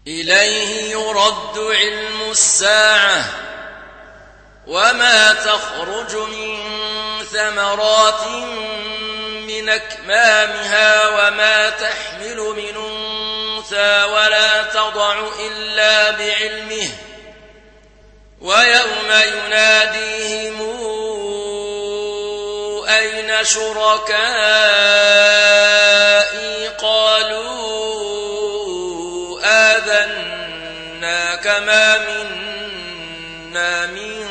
إليه يرد علم الساعة وما تخرج من ثمرات من أكمامها وما تحمل من أنثى ولا تضع إلا بعلمه ويوم يناديهم أين شركائي قالوا آذناك ما منا من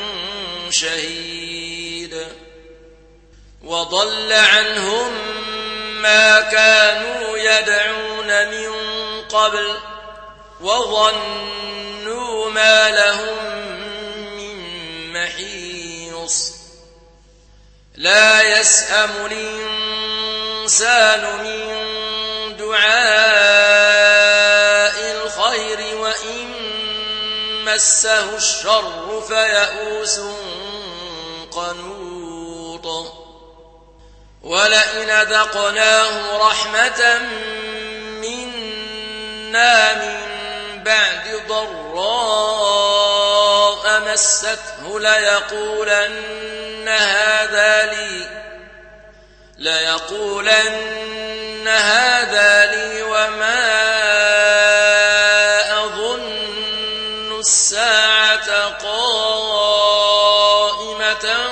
شهيد وضل عنهم ما كانوا يدعون من قبل وظنوا ما لهم من محيص لا يسأم الإنسان من دعاء الخير وإن مسه الشر فيئوس قنوط ولئن أذقناه رحمة منا من بعد ضراء مسته ليقولن هذا لي وما أظن الساعة قائمة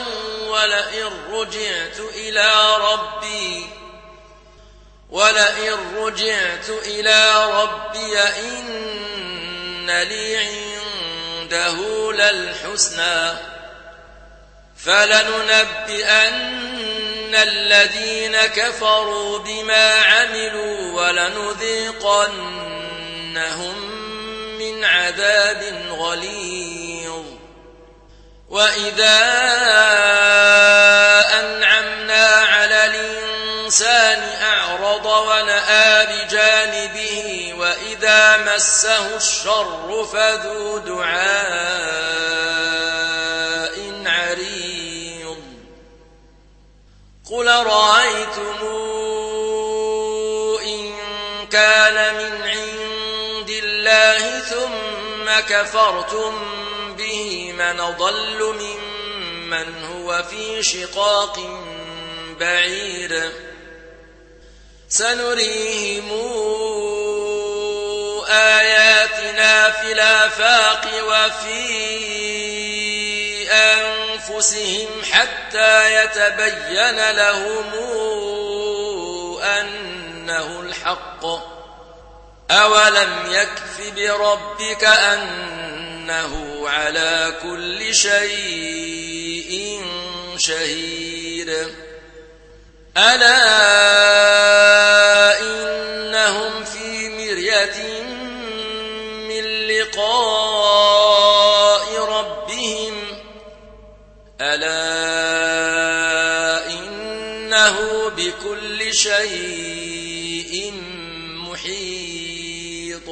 ولئن رجعت إلى ربي إن لي عنده للحسنى فلننبئن الذين كفروا بما عملوا ولنذيقنهم من عذاب غليظ وإذا أنعمنا على الإنسان أعرض ونأى بجانبه وإذا مسه الشر فذو دعاء عريض قل رأيتم إن كان من عند الله ثم كفرتم به من أضل ممن هو في شقاق بعيد سنريهم آياتنا في الآفاق وفي أنفسهم حتى يتبين لهم أنه الحق أولم يكف بربك أنه على كل شيء شهيد ألا إنهم في مرية من لقاء ربهم ألا إنه بكل شيء محيط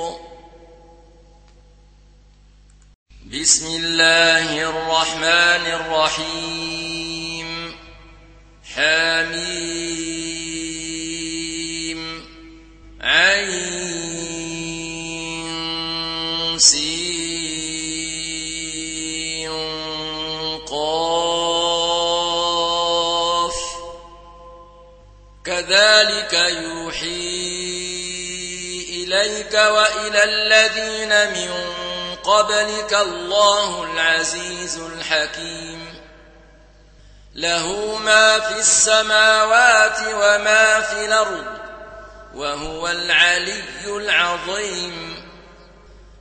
بسم الله الرحمن الرحيم حميم عين سين قاف كذلك يوحي إليك وإلى الذين من قبلك الله العزيز الحكيم له ما في السماوات وما في الأرض وهو العلي العظيم